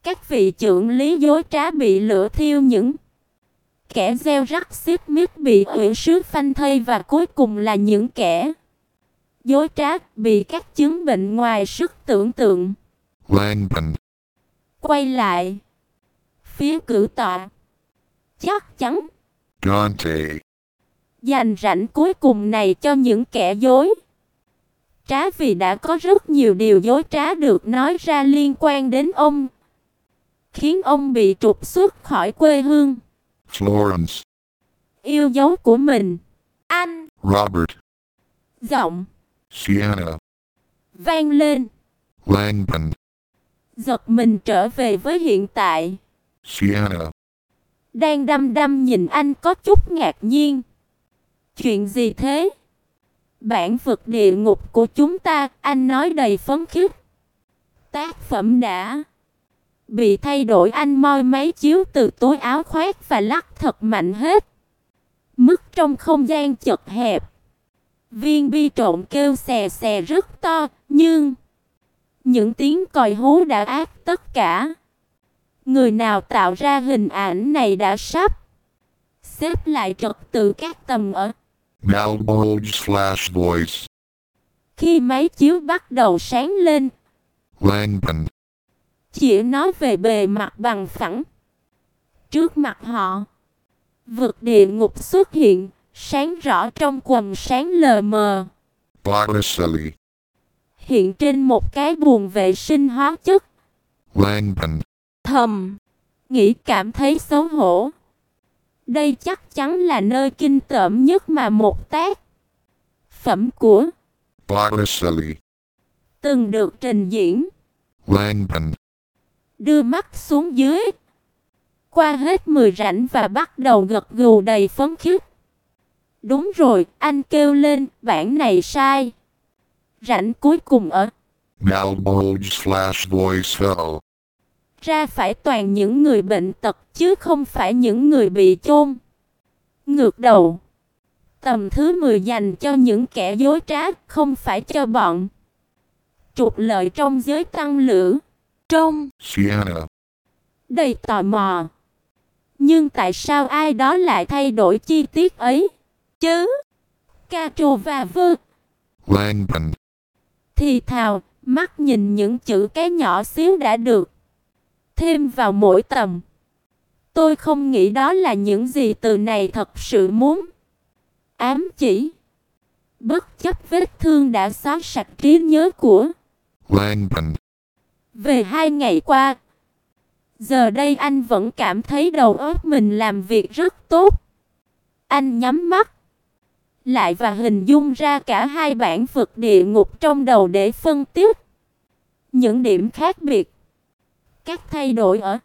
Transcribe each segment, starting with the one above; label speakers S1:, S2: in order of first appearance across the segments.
S1: Các vị trưởng lý dối trá bị lửa thiêu, những kẻ gieo rắc xiết miết bị ủy sứ phanh thây, và cuối cùng là những kẻ dối trá bị các chứng bệnh ngoài sức tưởng tượng.
S2: Langdon.
S1: Quay lại phía cử tọa. Chắc chắn
S2: Dante.
S1: dành rảnh cuối cùng này cho những kẻ dối trá, vì đã có rất nhiều điều dối trá được nói ra liên quan đến ông, khiến ông bị trục xuất khỏi quê hương
S2: Florence.
S1: yêu dấu của mình. Anh
S2: Robert.
S1: giọng
S2: Sienna.
S1: vang lên,
S2: Langdon.
S1: giật mình trở về với hiện tại.
S2: Sienna.
S1: Đang đăm đăm nhìn anh có chút ngạc nhiên. Chuyện gì thế? Bản vực địa ngục của chúng ta, anh nói đầy phấn khích. Tác phẩm đã bị thay đổi. Anh moi máy chiếu từ túi áo khoác và lắc thật mạnh hết mức trong không gian chật hẹp. Viên bi trộn kêu xè xè rất to, nhưng những tiếng còi hú đã át tất cả. Người nào tạo ra hình ảnh này đã sắp xếp lại trật tự các tầng ở.
S2: Malbolge/voice.
S1: Khi máy chiếu bắt đầu sáng lên,
S2: Langdon.
S1: chỉ nó về bề mặt bằng phẳng. Trước mặt họ, vực địa ngục xuất hiện, sáng rõ trong quầng sáng lờ mờ.
S2: Botticelli.
S1: Hiện trên một cái buồng vệ sinh hóa chất.
S2: Langdon.
S1: Thầm nghĩ, cảm thấy xấu hổ. Đây chắc chắn là nơi kinh tởm nhất mà một tác phẩm của
S2: Botticelli.
S1: từng được trình diễn.
S2: Langdon.
S1: Đưa mắt xuống dưới, qua hết 10 rãnh và bắt đầu gật gù đầy phấn khích. Đúng rồi, anh kêu lên, bản này sai. Rãnh cuối cùng ở
S2: Malbolge/voice hell.
S1: ra phải toàn những người bệnh tật, chứ không phải những người bị chôn. Ngược đầu. Tầm thứ 10 dành cho những kẻ dối trá, không phải cho bọn trục lợi trong giới tăng lữ. Trong
S2: Sienna.
S1: đầy tò mò. Nhưng tại sao ai đó lại thay đổi chi tiết ấy chứ? Castro và Vơ
S2: Langdon.
S1: thì thào, mắt nhìn những chữ cái nhỏ xíu đã được thêm vào mỗi tầm. Tôi không nghĩ đó là những gì từ này thật sự muốn ám chỉ. Bất chấp vết thương đã xóa sạch trí nhớ của
S2: Langdon.
S1: về 2 ngày qua, giờ đây anh vẫn cảm thấy đầu óc mình làm việc rất tốt. Anh nhắm mắt lại và hình dung ra cả hai bản vực địa ngục trong đầu để phân tích những điểm khác biệt, các thay đổi ở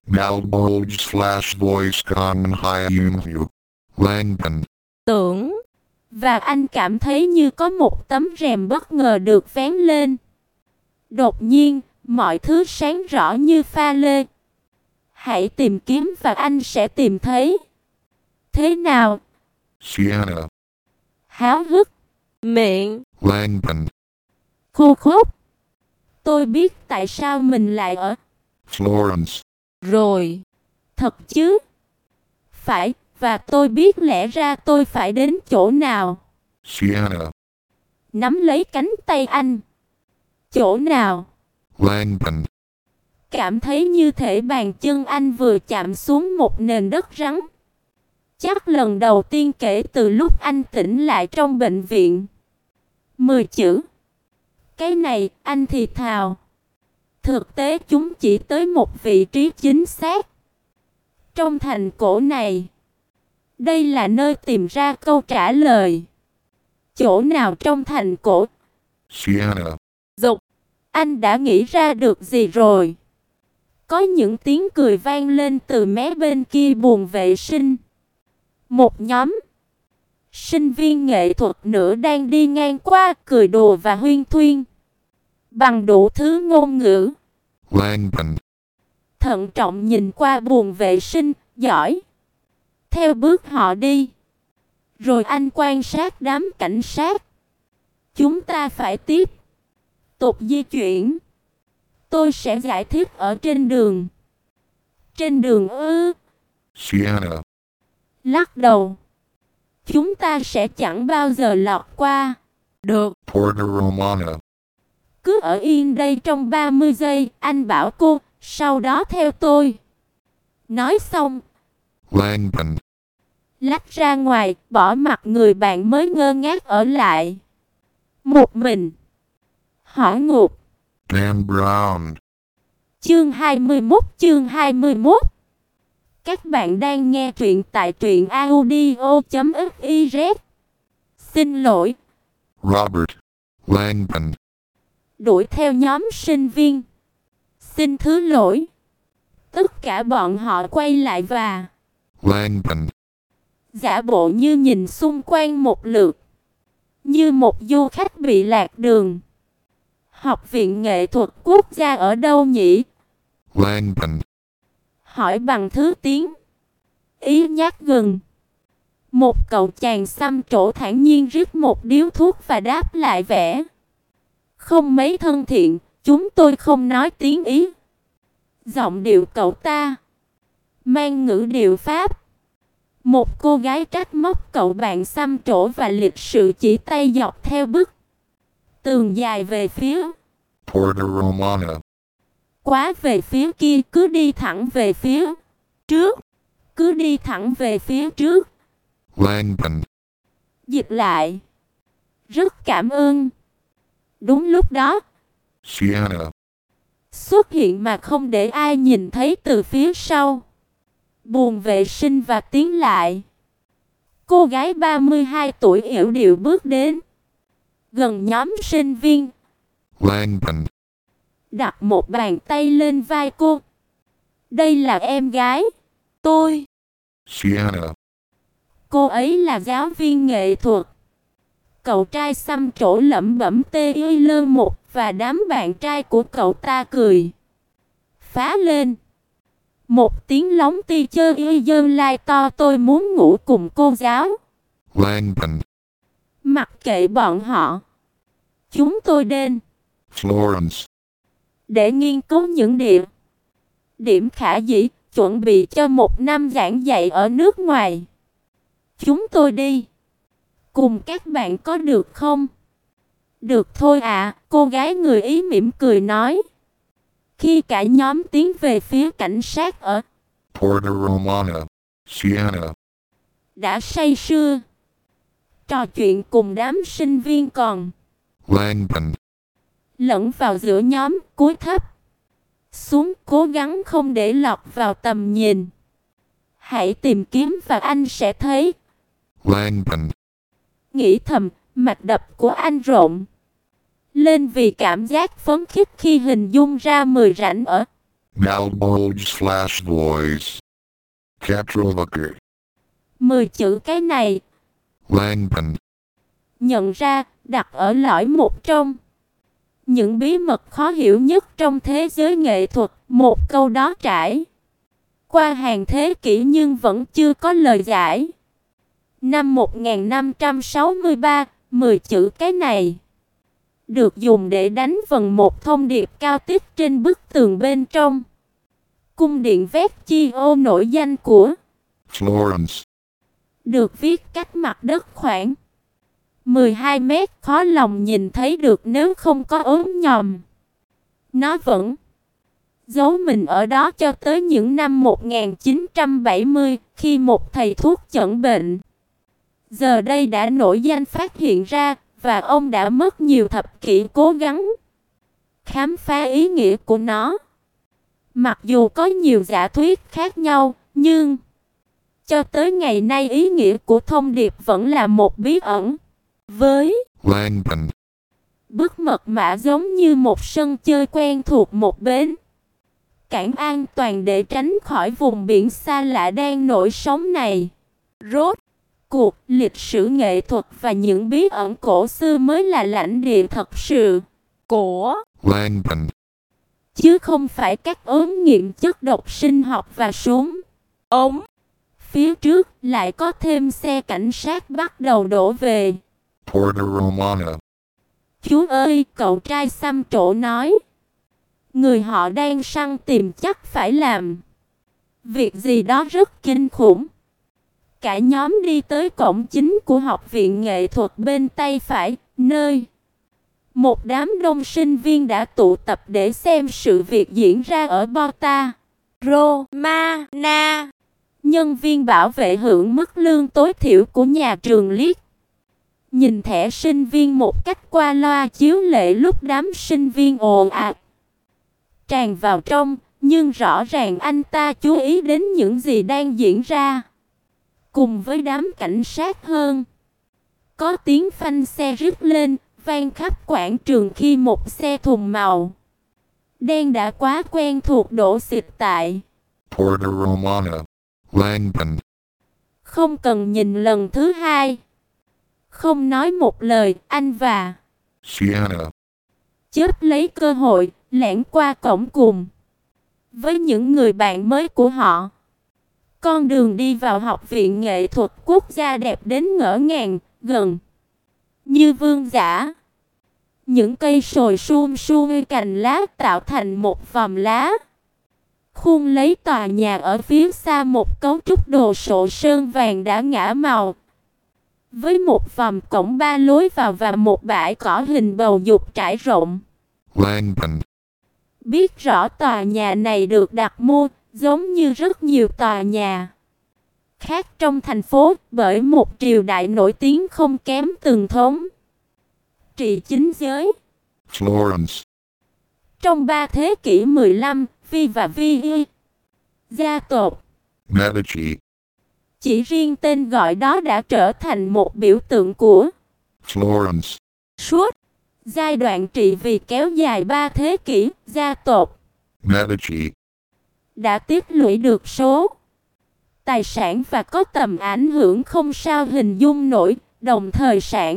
S2: Malbolge/voice con high unhu. Langdon.
S1: tưởng. Và anh cảm thấy như có một tấm rèm bất ngờ được vén lên. Đột nhiên, mọi thứ sáng rõ như pha lê. Hãy tìm kiếm và anh sẽ tìm thấy. Thế nào?
S2: Sienna.
S1: Háo hức. Miệng
S2: Langdon.
S1: khô khốc. Tôi biết tại sao mình lại ở
S2: Florence.
S1: rồi. Thật chứ? Phải, và tôi biết lẽ ra tôi phải đến chỗ nào.
S2: Sienna.
S1: Nắm lấy cánh tay anh. Chỗ nào?
S2: Langdon.
S1: Cảm thấy như thể bàn chân anh vừa chạm xuống một nền đất rắn. Chắc lần đầu tiên kể từ lúc anh tỉnh lại trong bệnh viện. 10 chữ. Cái này, anh thì thào. Thực tế chúng chỉ tới một vị trí chính xác. Trong thành cổ này, đây là nơi tìm ra câu trả lời. Chỗ nào trong thành cổ?
S2: Sienna.
S1: Dục. Anh đã nghĩ ra được gì rồi? Có những tiếng cười vang lên từ mé bên kia buồng vệ sinh. Một nhóm sinh viên nghệ thuật nữa đang đi ngang qua, cười đùa và huyên thuyên bằng đủ thứ ngôn ngữ.
S2: Langdon.
S1: Thận trọng nhìn qua buồng vệ sinh, giỏi. Theo bước họ đi. Rồi anh quan sát đám cảnh sát. Chúng ta phải tiếp tục di chuyển. Tôi sẽ giải thích ở trên đường. Trên đường ư?
S2: Sienna.
S1: Lắc đầu. Chúng ta sẽ chẳng bao giờ lọt qua. Được.
S2: Porta Romana.
S1: Cứ ở yên đây trong 30 giây, anh bảo cô, sau đó theo tôi. Nói xong,
S2: Langdon.
S1: lách ra ngoài, bỏ mặc người bạn mới ngơ ngác ở lại. Một mình. Hỏa ngục.
S2: Dan Brown.
S1: Chương 21. Các bạn đang nghe truyện tại truyện audio.fiz. Xin lỗi.
S2: Robert. Langdon.
S1: Đuổi theo nhóm sinh viên. Xin thứ lỗi. Tất cả bọn họ quay lại và
S2: Langdon.
S1: giả bộ như nhìn xung quanh một lượt. Như một du khách bị lạc đường. Học viện nghệ thuật quốc gia ở đâu nhỉ?
S2: Langdon.
S1: Hỏi bằng thứ tiếng. Ý nhát gừng. Một cậu chàng xăm trổ thản nhiên rít một điếu thuốc và đáp lại vẻ không mấy thân thiện, chúng tôi không nói tiếng Ý. Giọng điệu cậu ta mang ngữ điệu Pháp. Một cô gái trách móc cậu bạn xăm trổ và lịch sự chỉ tay dọc theo bức tường dài về phía
S2: Porta Romana.
S1: quá về phía kia, cứ đi thẳng về phía trước. Cứ đi thẳng về phía trước.
S2: Langdon.
S1: Dịch lại. Rất cảm ơn. Đúng lúc đó,
S2: Sienna.
S1: xuất hiện mà không để ai nhìn thấy từ phía sau. Buồng vệ sinh và tiến lại. Cô gái 32 tuổi yểu điệu bước đến. Gần nhóm sinh viên.
S2: Langdon.
S1: Đặt một bàn tay lên vai cô. Đây là em gái tôi.
S2: Sienna.
S1: Cô ấy là giáo viên nghệ thuật. Cậu trai xăm trổ lẩm bẩm TYL1 và đám bạn trai của cậu ta cười phá lên. Một tiếng lóng ti chơ y dơn lai to, tôi muốn ngủ cùng cô giáo.
S2: Langdon.
S1: Mặc kệ bọn họ. Chúng tôi đến
S2: Florence.
S1: để nghiên cứu những điểm khả dĩ, chuẩn bị cho một năm giảng dạy ở nước ngoài. Chúng tôi đi cùng các bạn có được không? Được thôi ạ, cô gái người Ý mỉm cười nói. Khi cả nhóm tiến về phía cảnh sát ở
S2: Porta Romana. Sienna.
S1: đã say sưa trò chuyện cùng đám sinh viên còn
S2: Langdon.
S1: lẫn vào giữa nhóm, cúi thấp xuống, cố gắng không để lọt vào tầm nhìn. Hãy tìm kiếm và anh sẽ thấy.
S2: Langdon.
S1: Nghĩ thầm, mạch đập của anh rộn lên vì cảm giác phấn khích khi hình dung ra 10 rãnh ở
S2: Malbolge/voice. Katrovaker.
S1: 10 chữ cái này.
S2: Langdon.
S1: Nhận ra, đặt ở lõi một trong những bí mật khó hiểu nhất trong thế giới nghệ thuật. Một câu đó trải qua hàng thế kỷ nhưng vẫn chưa có lời giải. Năm 1563, 10 chữ cái này được dùng để đánh vần một thông điệp cao tích trên bức tường bên trong cung điện Vecchio nổi danh của
S2: Florence.
S1: được viết cách mặt đất khoảng 12 mét, khó lòng nhìn thấy được nếu không có ốm nhòm. Nó vẫn giấu mình ở đó cho tới những năm 1970, khi một thầy thuốc chẩn bệnh giờ đây đã nổi danh phát hiện ra, và ông đã mất nhiều thập kỷ cố gắng khám phá ý nghĩa của nó. Mặc dù có nhiều giả thuyết khác nhau, nhưng cho tới ngày nay ý nghĩa của thông điệp vẫn là một bí ẩn. Với
S2: Langdon.
S1: bức mật mã giống như một sân chơi quen thuộc, một bến cảng an toàn để tránh khỏi vùng biển xa lạ đang nổi sóng này. Rốt cuộc, lịch sử nghệ thuật và những bí ẩn cổ xưa mới là lãnh địa thật sự của
S2: Langdon.
S1: chứ không phải các ống nghiệm chất độc sinh học và súng ống. Phía trước lại có thêm xe cảnh sát bắt đầu đổ về.
S2: Porta Romana.
S1: Chú ơi, cậu trai xăm trổ nói. Người họ đang săn tìm chắc phải làm Việc gì đó rất kinh khủng. Cả nhóm đi tới cổng chính của học viện nghệ thuật bên tay phải, nơi một đám đông sinh viên đã tụ tập để xem sự việc diễn ra ở Bota Romana. Nhân viên bảo vệ hưởng mức lương tối thiểu của nhà trường liếc nhìn thẻ sinh viên một cách qua loa chiếu lệ lúc đám sinh viên ồn ào tràn vào trong, nhưng rõ ràng anh ta chú ý đến những gì đang diễn ra. Cùng với đám cảnh sát hơn, có tiếng phanh xe rít lên, vang khắp quảng trường khi một xe thùng màu đen đã quá quen thuộc đổ xịt tại
S2: Porta Romana, Langdon.
S1: Không cần nhìn lần thứ hai. Không nói một lời, anh và
S2: Sienna
S1: chớp lấy cơ hội, lẻn qua cổng cùng với những người bạn mới của họ. Con đường đi vào học viện nghệ thuật quốc gia đẹp đến ngỡ ngàng, gần như vương giả. Những cây sồi sum xuê cành lá tạo thành một vòm lá. Khuôn lấy tòa nhà ở phía xa một cấu trúc đồ sộ sơn vàng đã ngã màu. Với một vòm cổng ba lối vào và một bãi cỏ hình bầu dục trải rộng.
S2: Langdon.
S1: Biết rõ tòa nhà này được đặt mua, giống như rất nhiều tòa nhà khác trong thành phố, bởi một triều đại nổi tiếng không kém từng thống trị chính giới.
S2: Florence.
S1: Trong 3 thế kỷ 15, Vi và Vi, gia tộc
S2: Medici.
S1: chỉ riêng tên gọi đó đã trở thành một biểu tượng của
S2: Florence.
S1: suốt giai đoạn trị vì kéo dài 3 thế kỷ. Gia tộc
S2: Medici.
S1: đã tích lũy được số tài sản và có tầm ảnh hưởng không sao hình dung nổi, đồng thời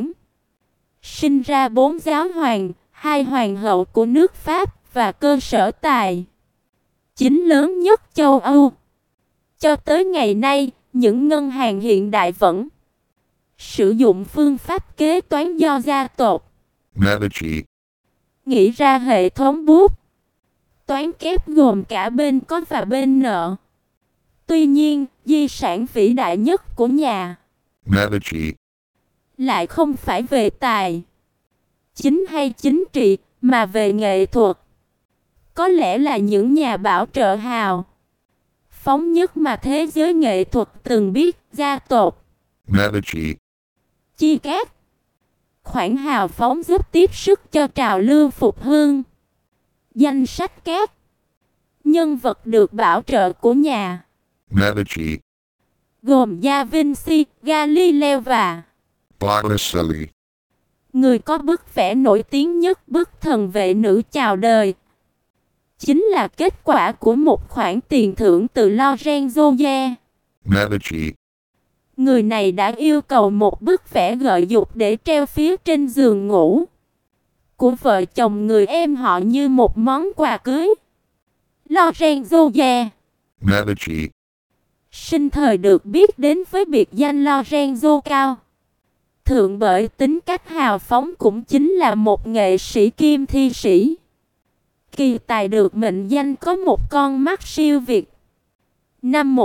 S1: sinh ra 4 giáo hoàng, 2 hoàng hậu của nước Pháp và cơ sở tài chính lớn nhất châu Âu. Cho tới ngày nay, những ngân hàng hiện đại vẫn sử dụng phương pháp kế toán do gia tộc
S2: Medici
S1: nghĩ ra. Hệ thống bút toán kép gồm cả bên có và bên nợ. Tuy nhiên, di sản vĩ đại nhất của nhà
S2: Medici
S1: lại không phải về tài chính hay chính trị, mà về nghệ thuật. Có lẽ là những nhà bảo trợ hào phóng nhất mà thế giới nghệ thuật từng biết. Gia tộc
S2: Medici
S1: chi cát khoản hào phóng giúp tiếp sức cho trào lưu phục hưng. Danh sách các nhân vật được bảo trợ của nhà
S2: Medici
S1: gồm Da Vinci, Galileo và
S2: Botticelli.
S1: người có bức vẽ nổi tiếng nhất, bức thần vệ nữ chào đời, chính là kết quả của một khoản tiền thưởng từ Lorenzo.
S2: Medici
S1: Người này đã yêu cầu một bức vẽ gợi dục để treo phía trên giường ngủ của vợ chồng người em họ như một món quà cưới. Lorenzo
S2: Medici
S1: sinh thời được biết đến với biệt danh Lorenzo cao thượng bởi tính cách hào phóng, cũng chính là một nghệ sĩ kim thi sĩ kỳ tài, được mệnh danh có một con mắt siêu việt. Năm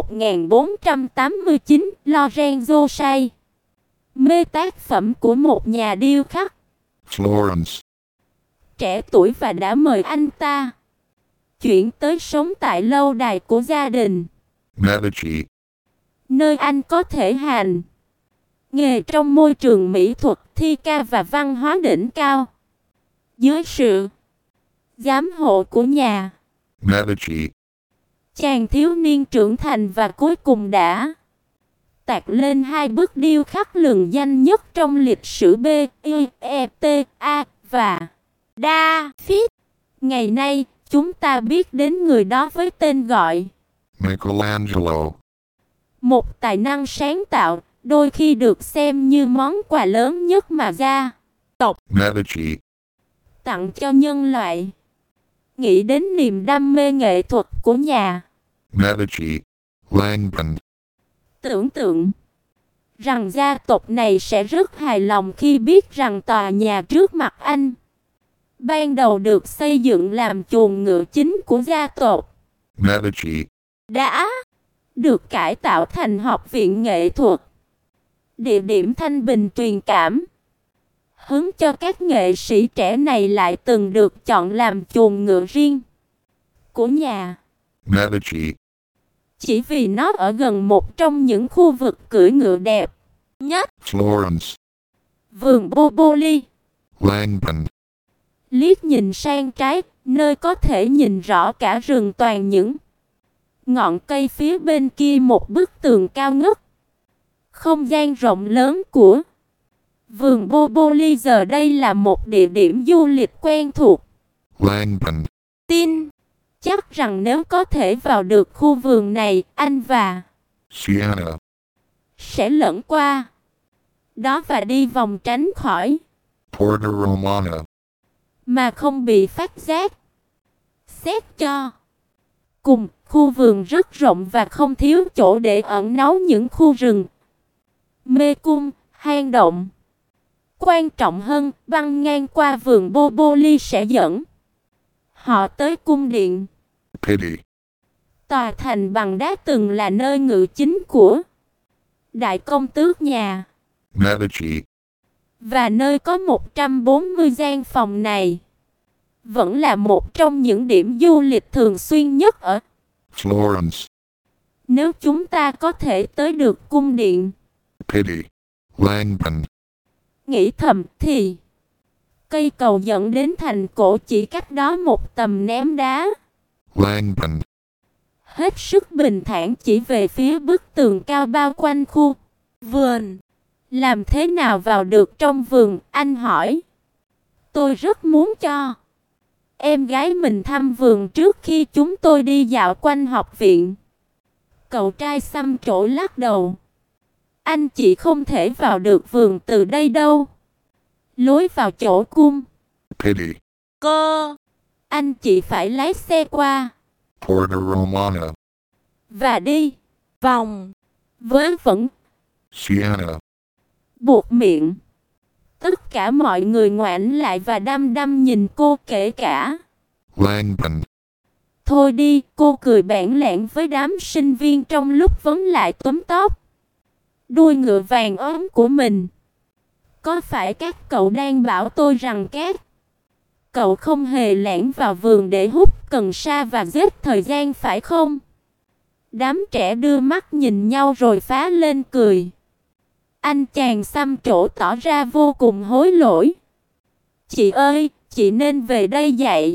S1: 1489, Lorenzo say mê tác phẩm của một nhà điêu khắc
S2: Florence
S1: trẻ tuổi và đã mời anh ta chuyển tới sống tại lâu đài của gia đình,
S2: Medici
S1: nơi anh có thể hành nghề trong môi trường mỹ thuật, thi ca và văn hóa đỉnh cao. Dưới sự giám hộ của nhà
S2: Medici
S1: chàng thiếu niên trưởng thành và cuối cùng đã tạc lên 2 bức điêu khắc lừng danh nhất trong lịch sử B, I, E, T, A và David. Ngày nay, chúng ta biết đến người đó với tên gọi
S2: Michelangelo.
S1: một tài năng sáng tạo, đôi khi được xem như món quà lớn nhất mà gia tộc
S2: Medici
S1: tặng cho nhân loại. Nghĩ đến niềm đam mê nghệ thuật của nhà
S2: Medici Langdon.
S1: tưởng tượng rằng gia tộc này sẽ rất hài lòng khi biết rằng tòa nhà trước mặt anh ban đầu được xây dựng làm chuồng ngựa chính của gia tộc
S2: Medici
S1: đã được cải tạo thành học viện nghệ thuật, địa điểm thanh bình truyền cảm. Hướng cho các nghệ sĩ trẻ này lại từng được chọn làm chuồng ngựa riêng của nhà.
S2: Medici.
S1: Chỉ vì nó ở gần một trong những khu vực cưỡi ngựa đẹp nhất.
S2: Florence.
S1: Vườn Boboli.
S2: Langdon.
S1: Liếc nhìn sang trái, nơi có thể nhìn rõ cả rừng toàn những ngọn cây phía bên kia một bức tường cao ngất. Không gian rộng lớn của vườn Boboli giờ đây là một địa điểm du lịch quen thuộc.
S2: Langdon.
S1: Tin chắc rằng nếu có thể vào được khu vườn này, anh và
S2: Siena.
S1: sẽ lẫn qua đó và đi vòng tránh khỏi
S2: Porta Romana.
S1: mà không bị phát giác. Xét cho cùng, khu vườn rất rộng và không thiếu chỗ để ẩn náu những khu rừng, mê cung, hang động. Quan trọng hơn, băng ngang qua vườn Boboli sẽ dẫn họ tới cung điện.
S2: Pitti.
S1: Tòa thành bằng đá từng là nơi ngự chính của đại công tước nhà,
S2: Medici.
S1: và nơi có 140 gian phòng này vẫn là một trong những điểm du lịch thường xuyên nhất ở
S2: Florence.
S1: Nếu chúng ta có thể tới được cung điện,
S2: Pitti. Langdon.
S1: nghĩ thầm thì cây cầu dẫn đến thành cổ chỉ cách đó một tầm ném đá.
S2: Langdon.
S1: Hết sức bình thản chỉ về phía bức tường cao bao quanh khu vườn. Làm thế nào vào được trong vườn, anh hỏi. Tôi rất muốn cho em gái mình thăm vườn trước khi chúng tôi đi dạo quanh học viện. Cậu trai xăm trổ lắc đầu. Anh chị không thể vào được vườn từ đây đâu. Lối vào chỗ cung
S2: Pitti.
S1: cơ, anh chị phải lái xe qua
S2: Porta Romana.
S1: và đi vòng với vẫn
S2: Siena.
S1: buộc miệng. Tất cả mọi người ngoảnh lại và đăm đăm nhìn cô, kể cả
S2: Langdon.
S1: Thôi đi, cô cười bẽn lẽn với đám sinh viên trong lúc vấn lại túm tóc đuôi ngựa vàng ốm của mình. Có phải các cậu đang bảo tôi rằng cậu không hề lẻn vào vườn để hút cần sa và giết thời gian phải không? Đám trẻ đưa mắt nhìn nhau rồi phá lên cười. Anh chàng xăm trổ tỏ ra vô cùng hối lỗi. Chị ơi, chị nên về đây dạy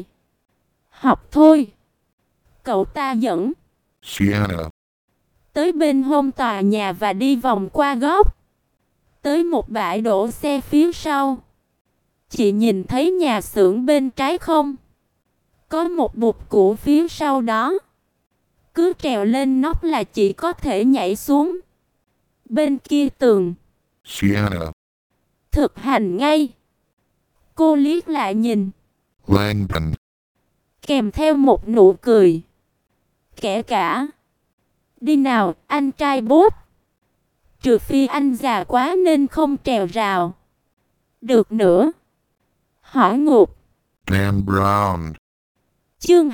S1: học thôi. Cậu ta dẫn
S2: Siena.
S1: tới bên hông tòa nhà và đi vòng qua góc tới một bãi đổ xe phía sau. Chị nhìn thấy nhà xưởng bên trái không? Có một bục cũ phía sau đó. Cứ trèo lên nóc là chị có thể nhảy xuống bên kia tường.
S2: Siena.
S1: Thực hành ngay. Cô liếc lại nhìn,
S2: Langdon.
S1: kèm theo một nụ cười. Kể cả đi nào, anh trai bốt. Trừ phi anh già quá nên không trèo rào được nữa. Hỏi ngục.
S2: Dan Brown.
S1: Chương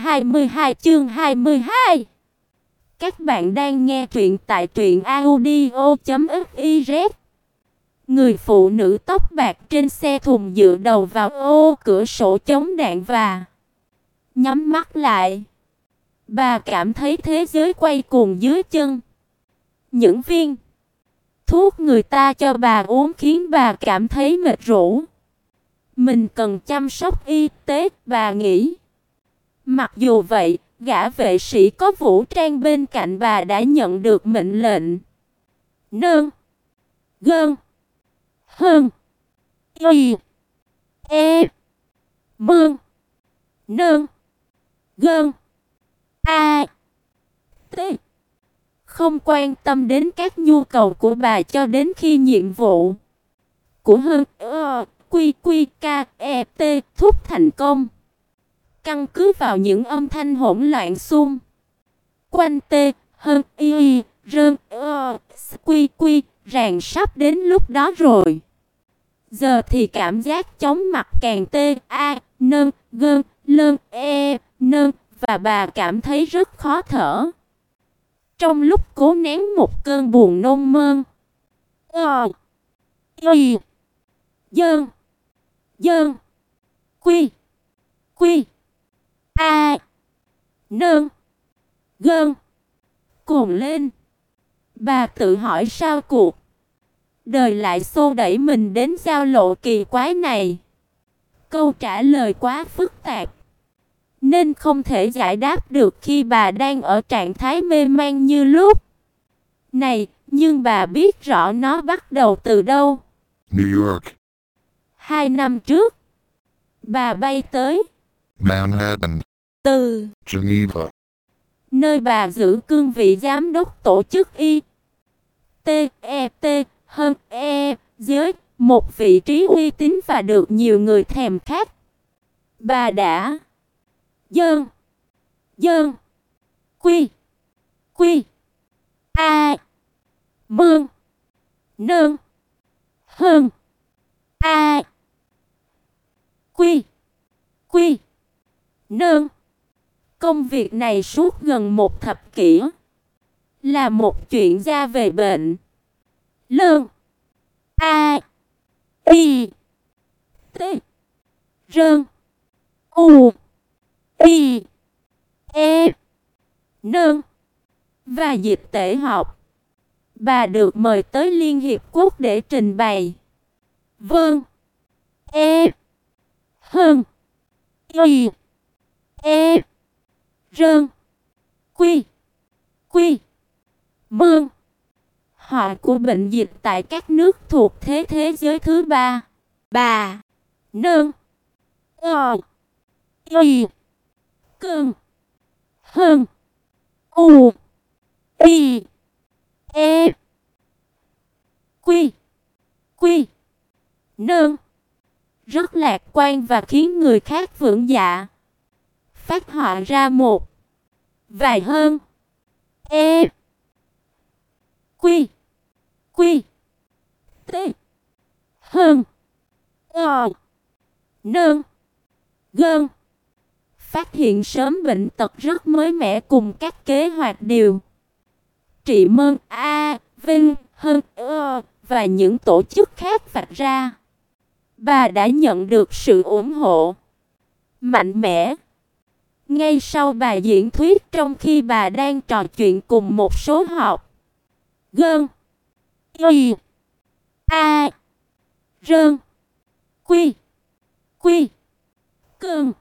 S1: 22. Các bạn đang nghe truyện tại truyệnaudio.fiz. Người phụ nữ tóc bạc trên xe thùng dựa đầu vào ô cửa sổ chống đạn và nhắm mắt lại. Bà cảm thấy thế giới quay cuồng dưới chân. Những viên thuốc người ta cho bà uống khiến bà cảm thấy mệt rũ. Mình cần chăm sóc y tế, bà nghĩ. Mặc dù vậy, gã vệ sĩ có vũ trang bên cạnh bà đã nhận được mệnh lệnh. Nương. Gơn. Hơn. Y. E. Mương. Nương. Gơn. A. T. Không quan tâm đến các nhu cầu của bà cho đến khi nhiệm vụ của Hơn QQKET thúc thành công. Căn cứ vào những âm thanh hỗn loạn xung quanh T Hơn Y Rơn QQ ràng sắp đến lúc đó rồi. Giờ thì cảm giác chóng mặt càng T A Nơn Gơn Lơn E Nơn và bà cảm thấy rất khó thở. Trong lúc cố nén một cơn buồn nôn mơn. Y. Dơn. Dơn. Quy. Quy. A. Nơn. Gơn. Cuồng lên. Bà tự hỏi sao cuộc đời lại xô đẩy mình đến giao lộ kỳ quái này. Câu trả lời quá phức tạp, nên không thể giải đáp được khi bà đang ở trạng thái mê man như lúc này, nhưng bà biết rõ nó bắt đầu từ đâu.
S2: New York,
S1: 2 năm trước, bà bay tới
S2: Manhattan,
S1: từ
S2: Geneva,
S1: nơi bà giữ cương vị giám đốc tổ chức Y T hơn dưới một vị trí uy tín và được nhiều người thèm khát. Bà đã dơn dơn quy quy a mương nương hơn a quy quy nương. Công việc này suốt gần một thập kỷ, là một chuyện gia về bệnh lương a y t rơn u y e nương và dịch tễ học. Bà được mời tới Liên Hiệp Quốc để trình bày vâng hơn y e rơn quy quy mương họ của bệnh dịch tại các nước thuộc thế giới thứ ba. Bà nương y cương hơn u y e quy quy nương rất lạc quan và khiến người khác vững dạ. Phát họa ra một vài hơn e quy quy t hơn nương gơn. Phát hiện sớm bệnh tật rất mới mẻ cùng các kế hoạch điều trị mơn a vinh hơn và những tổ chức khác vạch ra. Bà đã nhận được sự ủng hộ mạnh mẽ. Ngay sau bài diễn thuyết, trong khi bà đang trò chuyện cùng một số học gơn y a rơn quy quy cương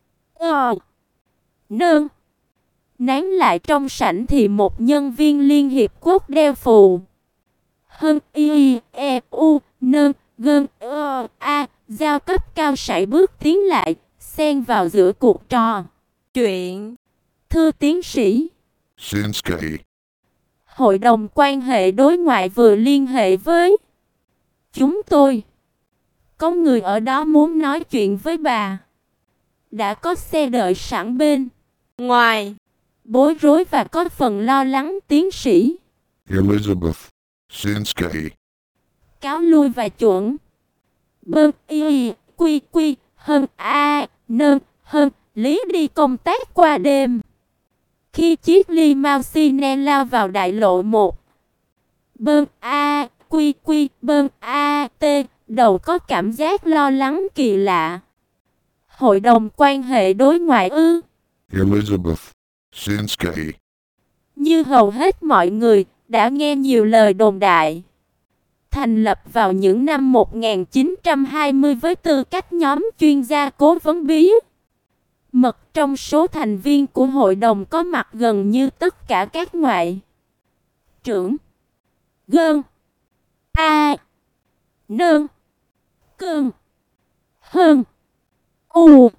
S1: nương nán lại trong sảnh, thì một nhân viên Liên Hiệp Quốc đeo phù hơn y e u nương gơn a giao cấp cao sải bước tiến lại, xen vào giữa cuộc trò chuyện. Thưa tiến sĩ
S2: Shinsky,
S1: Hội đồng quan hệ đối ngoại vừa liên hệ với chúng tôi. Có người ở đó muốn nói chuyện với bà. Đã có xe đợi sẵn bên ngoài. Bối rối và có phần lo lắng tiến sĩ
S2: Elizabeth, Shinsky,
S1: cáo lui và chuẩn bơn y quy quy hơn a nơn hơn lý đi công tác qua đêm. Khi chiếc limousine lao vào đại lộ 1 bơn a quy quy bơn a t, đầu có cảm giác lo lắng kỳ lạ. Hội đồng quan hệ đối ngoại ư?
S2: Elizabeth, Shinsky,
S1: Như hầu hết mọi người đã nghe nhiều lời đồn đại. Thành lập vào những năm 1920 với tư cách nhóm chuyên gia cố vấn bí mật, trong số thành viên của hội đồng có mặt gần như tất cả các ngoại trưởng gơn a nương cương hơn u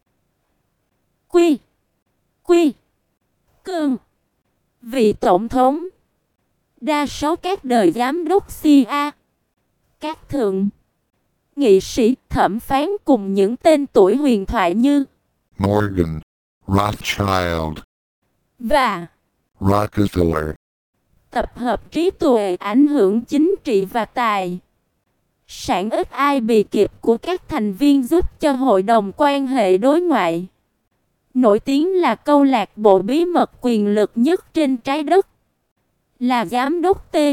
S1: quy quy cương vị tổng thống, đa số các đời giám đốc CIA, các thượng nghị sĩ, thẩm phán cùng những tên tuổi huyền thoại như
S2: Morgan, Rothschild,
S1: và
S2: Rockefeller,
S1: tập hợp trí tuệ, ảnh hưởng chính trị và tài sản ít ai bì kịp của các thành viên giúp cho Hội đồng quan hệ đối ngoại nổi tiếng là câu lạc bộ bí mật quyền lực nhất trên trái đất. là giám đốc T.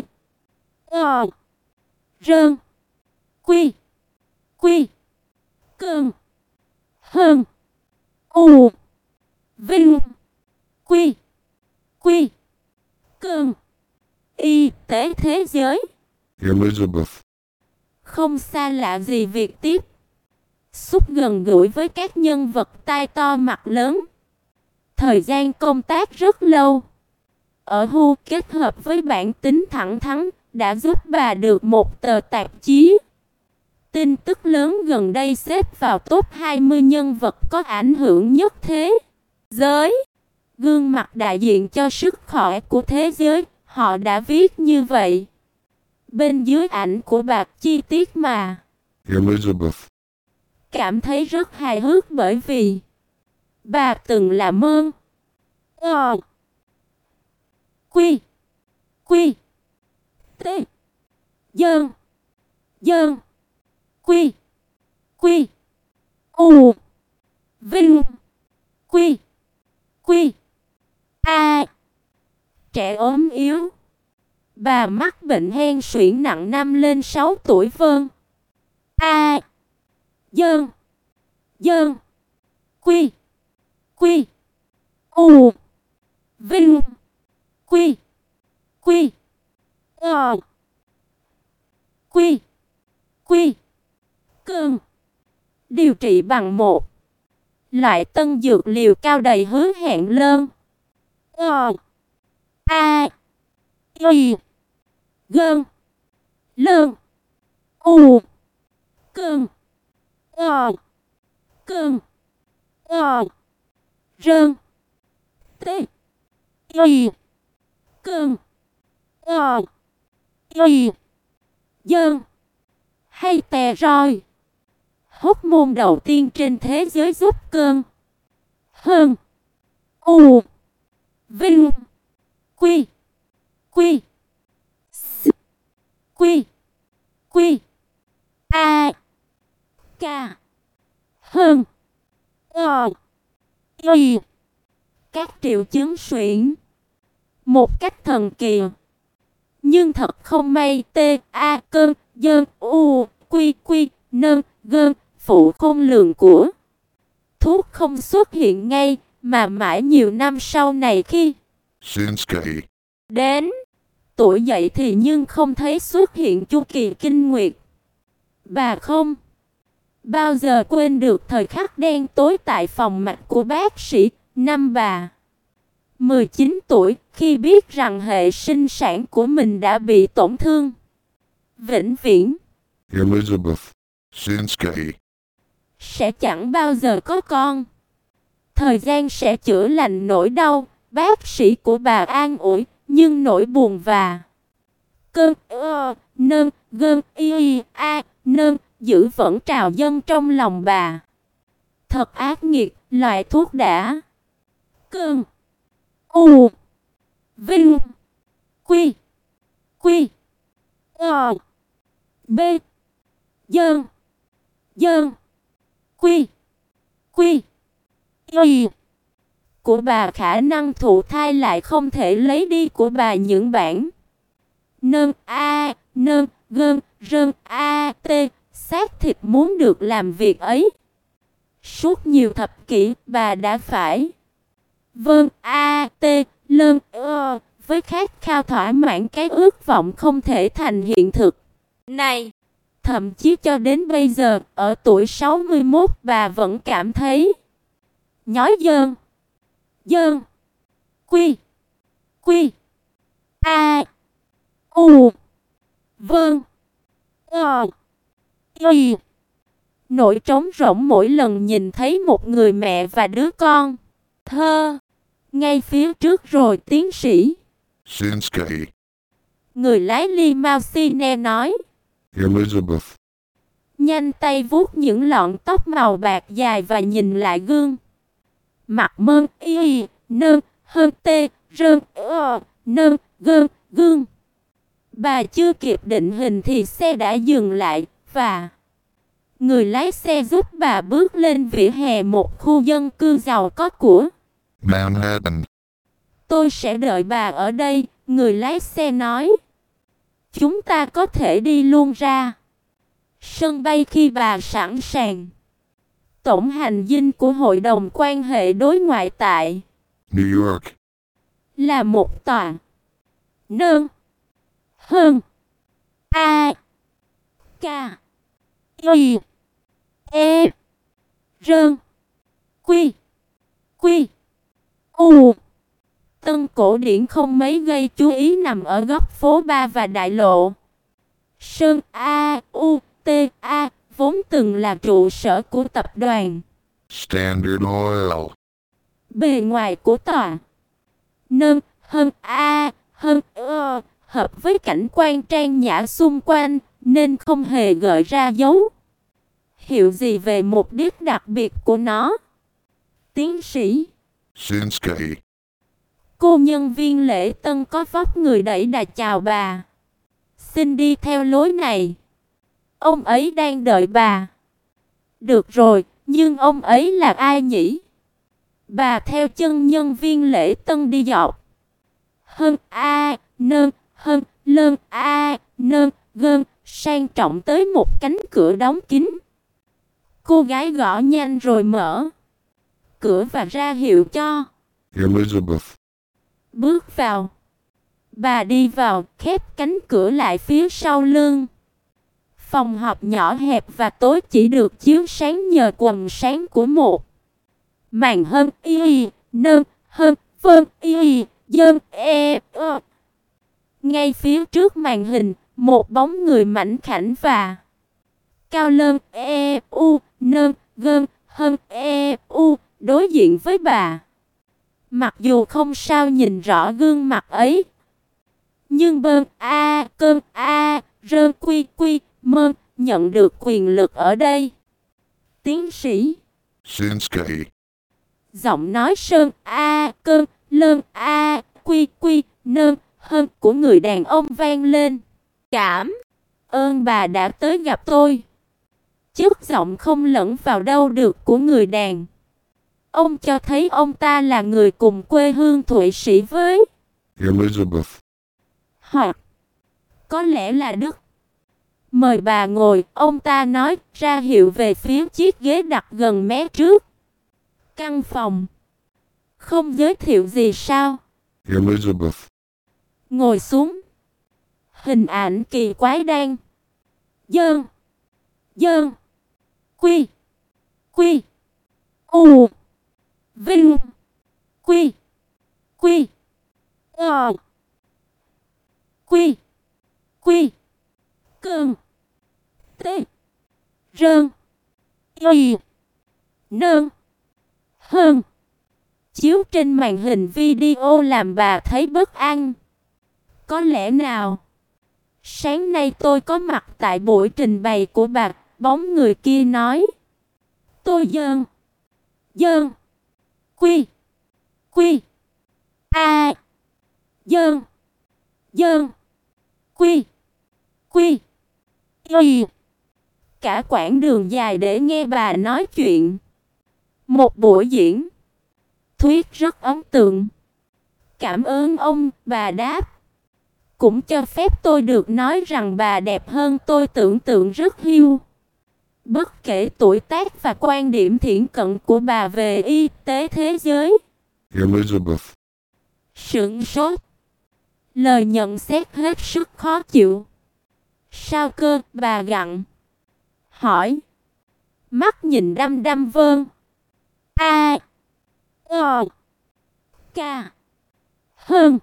S1: Rơn. Quy. Quy. Cơn. Hơn. U. Vinh. Quy. Quy. Cơn. Y tế thế giới.
S2: Elizabeth.
S1: Không xa lạ gì việc tiếp xúc gần gũi với các nhân vật tai to mặt lớn. Thời gian công tác rất lâu ở Hu kết hợp với bản tính thẳng thắn đã giúp bà được một tờ tạp chí tin tức lớn gần đây xếp vào top 20 nhân vật có ảnh hưởng nhất thế giới. Gương mặt đại diện cho sức khỏe của thế giới, họ đã viết như vậy. Bên dưới ảnh của bà chi tiết mà
S2: Elizabeth.
S1: cảm thấy rất hài hước bởi vì bà từng là Mơn. Quy. Quy. T. Dơn. Dơn. Quy. Quy. U. Vinh. Quy. Quy. A. Trẻ ốm yếu. Bà mắc bệnh hen suyễn nặng 5 lên 6 tuổi vâng. A. Dơn. Dơn. Quy. Quy. U. Vinh. Quy. Quy. Quy. Quy. Cơn. Điều trị bằng một loại tân dược liều cao đầy hứa hẹn lơn. A. Y. Gơn. Lơn. U. Cơn. Cơn. Rơn. T. Y. Cơn. Y. Dơn. Hay tè roi. Hóc môn đầu tiên trên thế giới giúp cơn. Hơn. U. Vinh. Quy. Quy. S. Quy. Quy. A. K. Hơn. Y. Các triệu chứng suyễn một cách thần kỳ. Nhưng thật không may T. A. Cơn. Dơn. U. Quy. Quy. Nơn. Gơn. Phụ không lường của thuốc không xuất hiện ngay, mà mãi nhiều năm sau này khi
S2: Shinsky.
S1: đến tuổi dậy thì nhưng không thấy xuất hiện chu kỳ kinh nguyệt. Bà không bao giờ quên được thời khắc đen tối tại phòng mạch của bác sĩ. Năm bà 19 tuổi khi biết rằng hệ sinh sản của mình đã bị tổn thương vĩnh viễn.
S2: Elizabeth. Shinsky.
S1: Sẽ chẳng bao giờ có con. Thời gian sẽ chữa lành nỗi đau. Bác sĩ của bà an ủi, nhưng nỗi buồn và cơn nơn gơn y a nơn giữ vẫn trào dâng trong lòng bà. Thật ác nghiệt, loại thuốc đã cơn u vinh quy quy b dơn dơn quy quy y của bà khả năng thụ thai lại không thể lấy đi của bà những bản nơn a nơn gơn rơn a t xác thịt muốn được làm việc ấy. Suốt nhiều thập kỷ bà đã phải vâng a t lơn với khát khao thỏa mãn cái ước vọng không thể thành hiện thực này. Thậm chí cho đến bây giờ, ở tuổi 61 bà vẫn cảm thấy nhói dơn. Dơn. Quy. Quy. A. U. Vâng. Y. Nỗi trống rỗng mỗi lần nhìn thấy một người mẹ và đứa con thơ ngay phía trước rồi tiến sĩ
S2: Shinsky.
S1: người lái limousine nói.
S2: Elizabeth.
S1: Nhanh tay vuốt những lọn tóc màu bạc dài và nhìn lại gương. Mặt Mơn y nơn hơn tê rơn nơn gơn gương. Bà chưa kịp định hình thì xe đã dừng lại và người lái xe giúp bà bước lên vỉa hè một khu dân cư giàu có của
S2: Manhattan.
S1: Tôi sẽ đợi bà ở đây, Người lái xe nói. Chúng ta có thể đi luôn ra sân bay khi bà sẵn sàng. Tổng hành dinh của Hội đồng quan hệ đối ngoại tại
S2: New York.
S1: là một tòa nơn hơn A K Y E Rơn Quy Quy U. Tân cổ điển không mấy gây chú ý nằm ở góc phố 3 và đại lộ. Sơn A U T A vốn từng là trụ sở của tập đoàn
S2: Standard Oil.
S1: Bề ngoài của tòa nơn hơn A hơn hợp với cảnh quan trang nhã xung quanh nên không hề gợi ra dấu hiệu gì về mục đích đặc biệt của nó. Tiến sĩ
S2: Shinsky.
S1: cô nhân viên lễ tân có vóc người đẩy đà chào bà. Xin đi theo lối này. Ông ấy đang đợi bà. Được rồi, nhưng ông ấy là ai nhỉ? Bà theo chân nhân viên lễ tân đi dọc. Hơn A, nơn, hơn, lơn A, nơn, gơn, sang trọng tới một cánh cửa đóng kín. Cô gái gõ nhanh rồi mở cửa và ra hiệu cho
S2: Elizabeth.
S1: bước vào. Bà đi vào, khép cánh cửa lại phía sau lưng. Phòng họp nhỏ hẹp và tối chỉ được chiếu sáng nhờ quầng sáng của một màn hơn y nơn hơn vân y dơn Ngay phía trước màn hình, một bóng người mảnh khảnh và cao lơn nơn gơn hơn đối diện với bà. Mặc dù không sao nhìn rõ gương mặt ấy, nhưng bơn a cơn a rơn quy quy mơn nhận được quyền lực ở đây. Tiến sĩ
S2: Shinsky.
S1: giọng nói sơn a cơn lơn a quy quy nơn hơn của người đàn ông vang lên. Cảm ơn bà đã tới gặp tôi. Chất giọng không lẫn vào đâu được của người đàn ông cho thấy ông ta là người cùng quê hương Thụy Sĩ với
S2: Elizabeth.
S1: hoặc có lẽ là Đức. Mời bà ngồi, ông ta nói, ra hiệu về phía chiếc ghế đặt gần mé trước. Căn phòng. Không giới thiệu gì sao?
S2: Elizabeth.
S1: Ngồi xuống. Hình ảnh kỳ quái đang dơn dơn quy quy u vinh quy quy quy quy cơn tê rơn y nơn hơn chiếu trên màn hình video làm bà thấy bất an. Có lẽ nào sáng nay tôi có mặt tại buổi trình bày của bà, bóng người kia nói. Tôi dơn dơn quy quy a dơn dơn quy quy y. Cả quãng đường dài để nghe bà nói chuyện. Một buổi diễn thuyết rất ấn tượng. Cảm ơn ông, bà đáp. Cũng cho phép tôi được nói rằng bà đẹp hơn tôi tưởng tượng rất hiu. Bất kể tuổi tác và quan điểm thiển cận của bà về y tế thế giới.
S2: Elizabeth.
S1: Sửng sốt. Lời nhận xét hết sức khó chịu. Sao cơ, bà gặng? Hỏi. Mắt nhìn đăm đăm vơn. A. K. Hơn.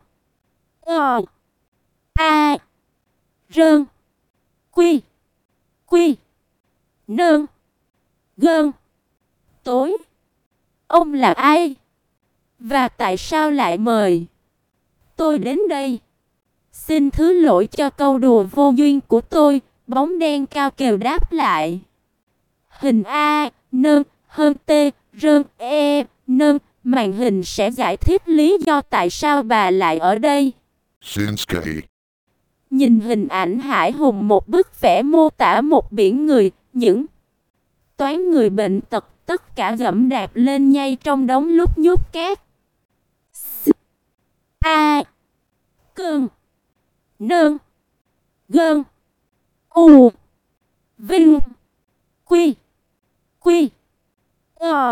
S1: A. Rơn. Quy. Quy. Nơn. Gơn. Tối. Ông là ai? Và tại sao lại mời tôi đến đây? Xin thứ lỗi cho câu đùa vô duyên của tôi, bóng đen cao kèo đáp lại. Hình A, nơn, hơn T, rơn, E, nơn, màn hình sẽ giải thích lý do tại sao bà lại ở đây.
S2: Shinsky.
S1: Nhìn hình ảnh hải hùng, một bức vẽ mô tả một biển người, những toán người bệnh tật tất cả gẫm đạp lên nhây trong đống lúc nhúc cát. A. Cơn. Nơn. Gơn. U. Vinh. Quy. Quy. Ờ.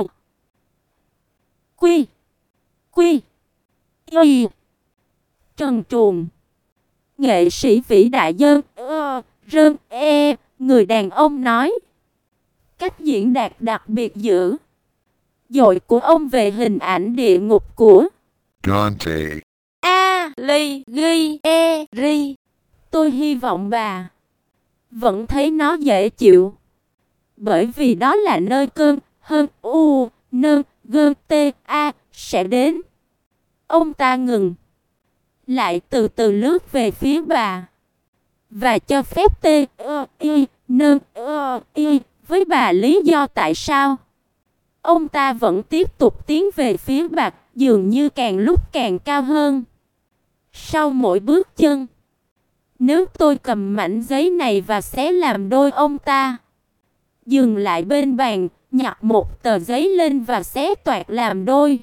S1: Quy. Quy. Y. Trần Truồng. Nghệ sĩ vĩ đại dân rơn người đàn ông nói. Cách diễn đạt đặc biệt dữ dội của ông về hình ảnh địa ngục của
S2: Dante.
S1: Alighieri. Tôi hy vọng bà vẫn thấy nó dễ chịu, bởi vì đó là nơi cơn hơn u nơn gơn tê a sẽ đến. Ông ta ngừng lại, từ từ lướt về phía bà và cho phép tê y nơn y với bà lý do tại sao. Ông ta vẫn tiếp tục tiến về phía bà, dường như càng lúc càng cao hơn. Sau mỗi bước chân, nếu tôi cầm mảnh giấy này và xé làm đôi, ông ta dừng lại bên bàn, nhặt một tờ giấy lên và xé toạc làm đôi.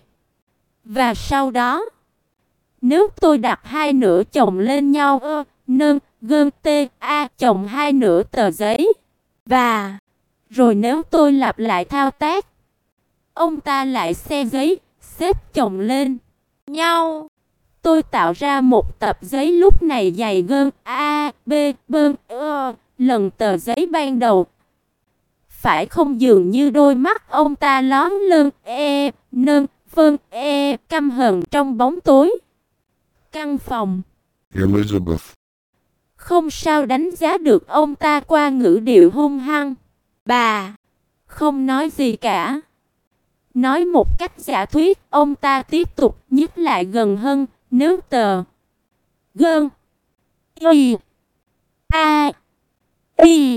S1: Và sau đó, nếu tôi đặt hai nửa chồng lên nhau nơn gơn tê a chồng hai nửa tờ giấy, và rồi nếu tôi lặp lại thao tác, ông ta lại xé giấy, xếp chồng lên nhau. Tôi tạo ra một tập giấy lúc này dày gơn a b bơn lần tờ giấy ban đầu. Phải không? Dường như đôi mắt ông ta lón lên nơn vâng căm hờn trong bóng tối. Căn phòng
S2: Elizabeth.
S1: không sao đánh giá được ông ta qua ngữ điệu hung hăng. Bà không nói gì cả. Nói một cách giả thuyết, ông ta tiếp tục nhích lại gần hơn. Nếu tờ gơn y a y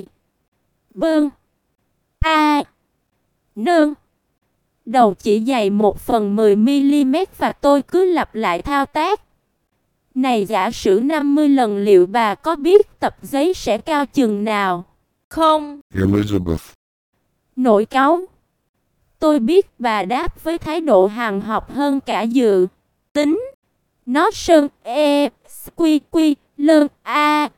S1: bơn a nơn đầu chỉ dày 1/10 mm và tôi cứ lặp lại thao tác này giả sử 50 lần, liệu bà có biết tập giấy sẽ cao chừng nào không?
S2: Elizabeth.
S1: Nổi cáu. Tôi biết, bà đáp với thái độ hằn học hơn cả dự tính. Nó sơn quy quy lơn a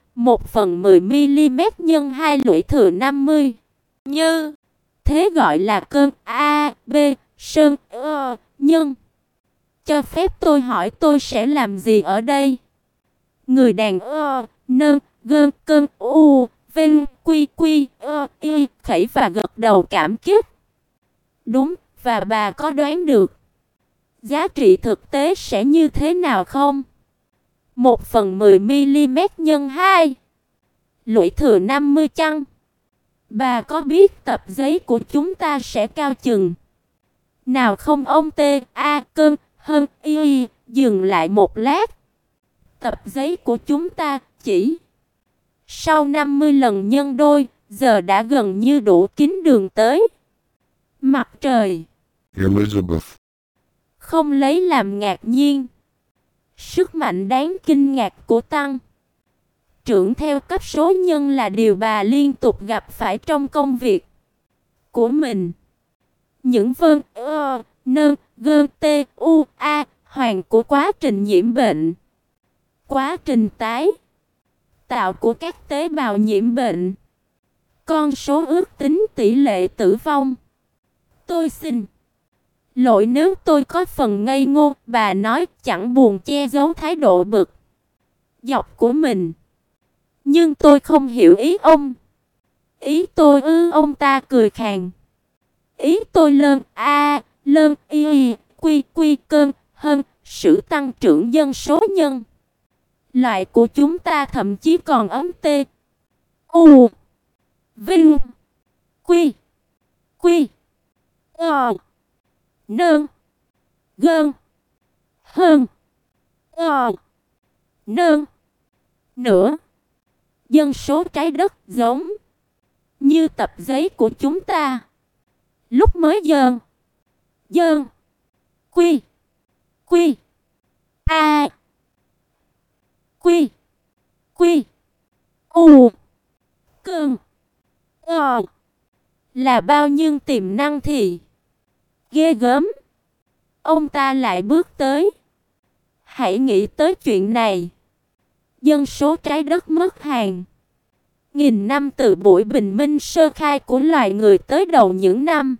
S1: 1/10 mm nhân 2 lũy thừa 50. Như thế gọi là cơn a b sơn nhân. Cho phép tôi hỏi tôi sẽ làm gì ở đây? Người đàn nơn gơn cơn u vinh quy quy y khẩy và gật đầu cảm kích. Đúng, và bà có đoán được giá trị thực tế sẽ như thế nào không? 1/10 mm nhân 2 lũy thừa 50 chăng? Bà có biết tập giấy của chúng ta sẽ cao chừng nào không? Ông T A cơn hơn y dừng lại một lát. Tập giấy của chúng ta chỉ sau 50 lần nhân đôi, giờ đã gần như đủ kín đường tới mặt trời.
S2: Elizabeth.
S1: Không lấy làm ngạc nhiên. Sức mạnh đáng kinh ngạc của tăng trưởng theo cấp số nhân là điều bà liên tục gặp phải trong công việc của mình. Những vân nơn gơn tê u a hoàn của quá trình nhiễm bệnh, quá trình tái tạo của các tế bào nhiễm bệnh, con số ước tính tỷ lệ tử vong. Tôi xin lỗi nếu tôi có phần ngây ngô, bà nói, chẳng buồn che giấu thái độ bực dọc của mình. Nhưng tôi không hiểu ý ông. Ý tôi ông ta cười khàn. Ý tôi lơn lơn y quy quy cơn hơn sự tăng trưởng dân số nhân loại của chúng ta thậm chí còn ấm t u vinh quy quy nơn gơn hơn nơn nữa dân số trái đất giống như tập giấy của chúng ta lúc mới dơn quy quy a quy quy u cơn là bao nhiêu tiềm năng thì ghê gớm. Ông ta lại bước tới. Hãy nghĩ tới chuyện này. Dân số trái đất mất hàng nghìn năm từ buổi bình minh sơ khai của loài người tới đầu những năm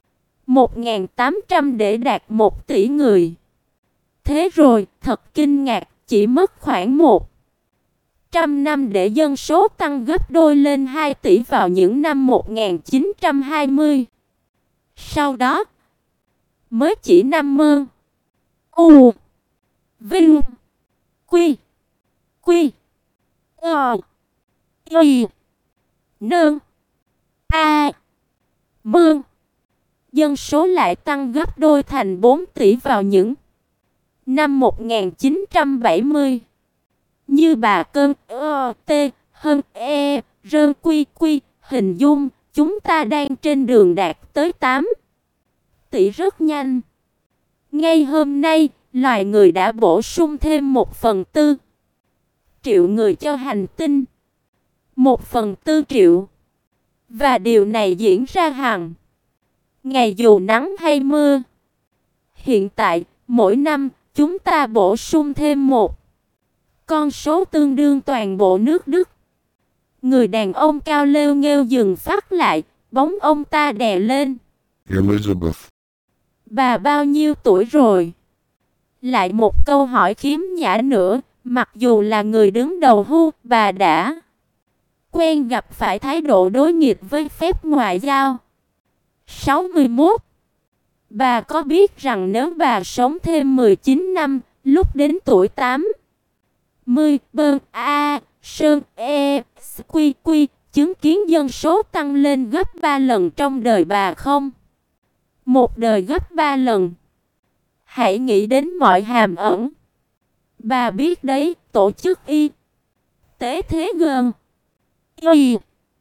S1: 1800 để đạt 1 tỷ người. Thế rồi, thật kinh ngạc, chỉ mất khoảng 100 năm để dân số tăng gấp đôi lên 2 tỷ vào những năm 1920. Sau đó, mới chỉ 50 U Vinh Quy Quy Ờ Y Nương A Mương dân số lại tăng gấp đôi thành 4 tỷ vào những năm 1970. Như bà Cơn T Hơn E Rơn Quy Quy hình dung chúng ta đang trên đường đạt tới 8 tỷ rất nhanh. Ngay hôm nay, loài người đã bổ sung thêm 1/4 triệu người cho hành tinh. 1/4 triệu. Và điều này diễn ra hàng ngày dù nắng hay mưa. Hiện tại, mỗi năm, chúng ta bổ sung thêm một con số tương đương toàn bộ nước Đức. Người đàn ông cao lêu nghêu dừng phát lại, bóng ông ta đè lên.
S2: Elizabeth.
S1: Bà bao nhiêu tuổi rồi? Lại một câu hỏi khiếm nhã nữa, mặc dù là người đứng đầu bà đã quen gặp phải thái độ đối nghịch với phép ngoại giao. 61. Bà có biết rằng nếu bà sống thêm 19 năm, lúc đến tuổi 80, Sơn Quy Quy chứng kiến dân số tăng lên gấp 3 lần trong đời bà không? Một đời gấp 3 lần. Hãy nghĩ đến mọi hàm ẩn. Bà biết đấy, tổ chức y tế thế gần Y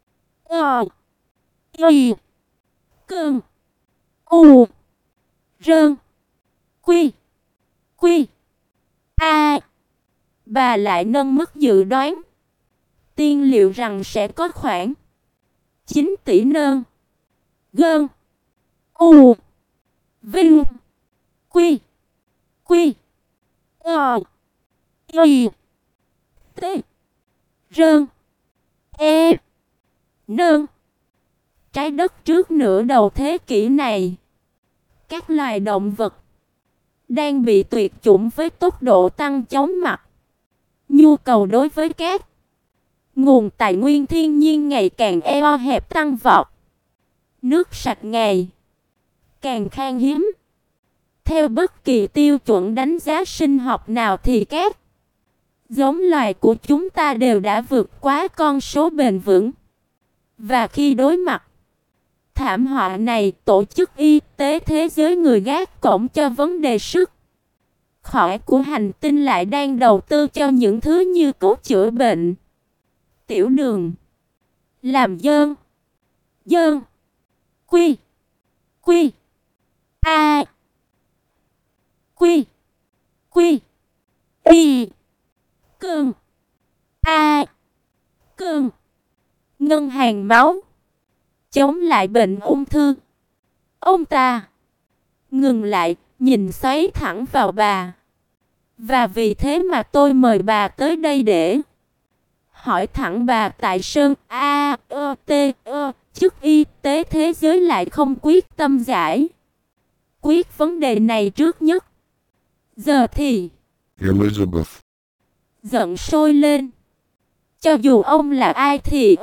S1: Y Cơn U Rơn Quy Quy A. Bà lại nâng mức dự đoán tiên liệu rằng sẽ có khoảng 9 tỷ nơn Gơn U Vinh Quy Quy Ờ Y T Rơn E Nơn. Trái đất trước nửa đầu thế kỷ này, các loài động vật đang bị tuyệt chủng với tốc độ tăng chóng mặt. Nhu cầu đối với các nguồn tài nguyên thiên nhiên ngày càng eo hẹp tăng vọt. Nước sạch ngày càng khan hiếm. Theo bất kỳ tiêu chuẩn đánh giá sinh học nào thì các giống loài của chúng ta đều đã vượt quá con số bền vững. Và khi đối mặt thảm họa này, Tổ chức Y tế Thế giới người gác cổng cho vấn đề sức khỏe của hành tinh lại đang đầu tư cho những thứ như cứu chữa bệnh, tiểu đường, làm dơn Quy Quy A Quy Quy Y Cơn A Cơn ngân hàng máu, chống lại bệnh ung thư. Ông ta ngừng lại, nhìn xoáy thẳng vào bà. Và vì thế mà tôi mời bà tới đây để hỏi thẳng bà tại Sơn chức y tế thế giới lại không quyết tâm giải quyết vấn đề này trước nhất. Giờ thì
S2: Elizabeth.
S1: giận sôi lên. Cho dù ông là ai thì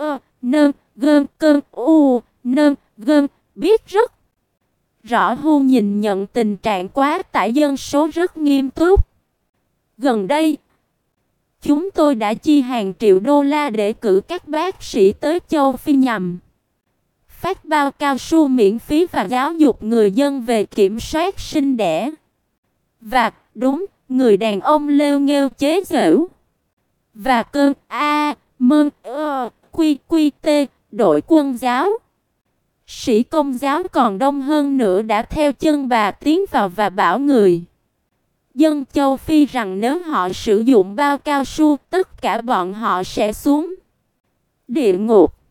S1: biết rất rõ nhìn nhận tình trạng quá tải dân số rất nghiêm túc. Gần đây, chúng tôi đã chi hàng triệu đô la để cử các bác sĩ tới châu Phi nhằm phát bao cao su miễn phí và giáo dục người dân về kiểm soát sinh đẻ. Và đúng, người đàn ông lêu nghêu chế giễu. Và Cơn Quy Quy T đội quân giáo, sĩ công giáo còn đông hơn nữa đã theo chân bà tiến vào và bảo người dân châu Phi rằng nếu họ sử dụng bao cao su, tất cả bọn họ sẽ xuống địa ngục.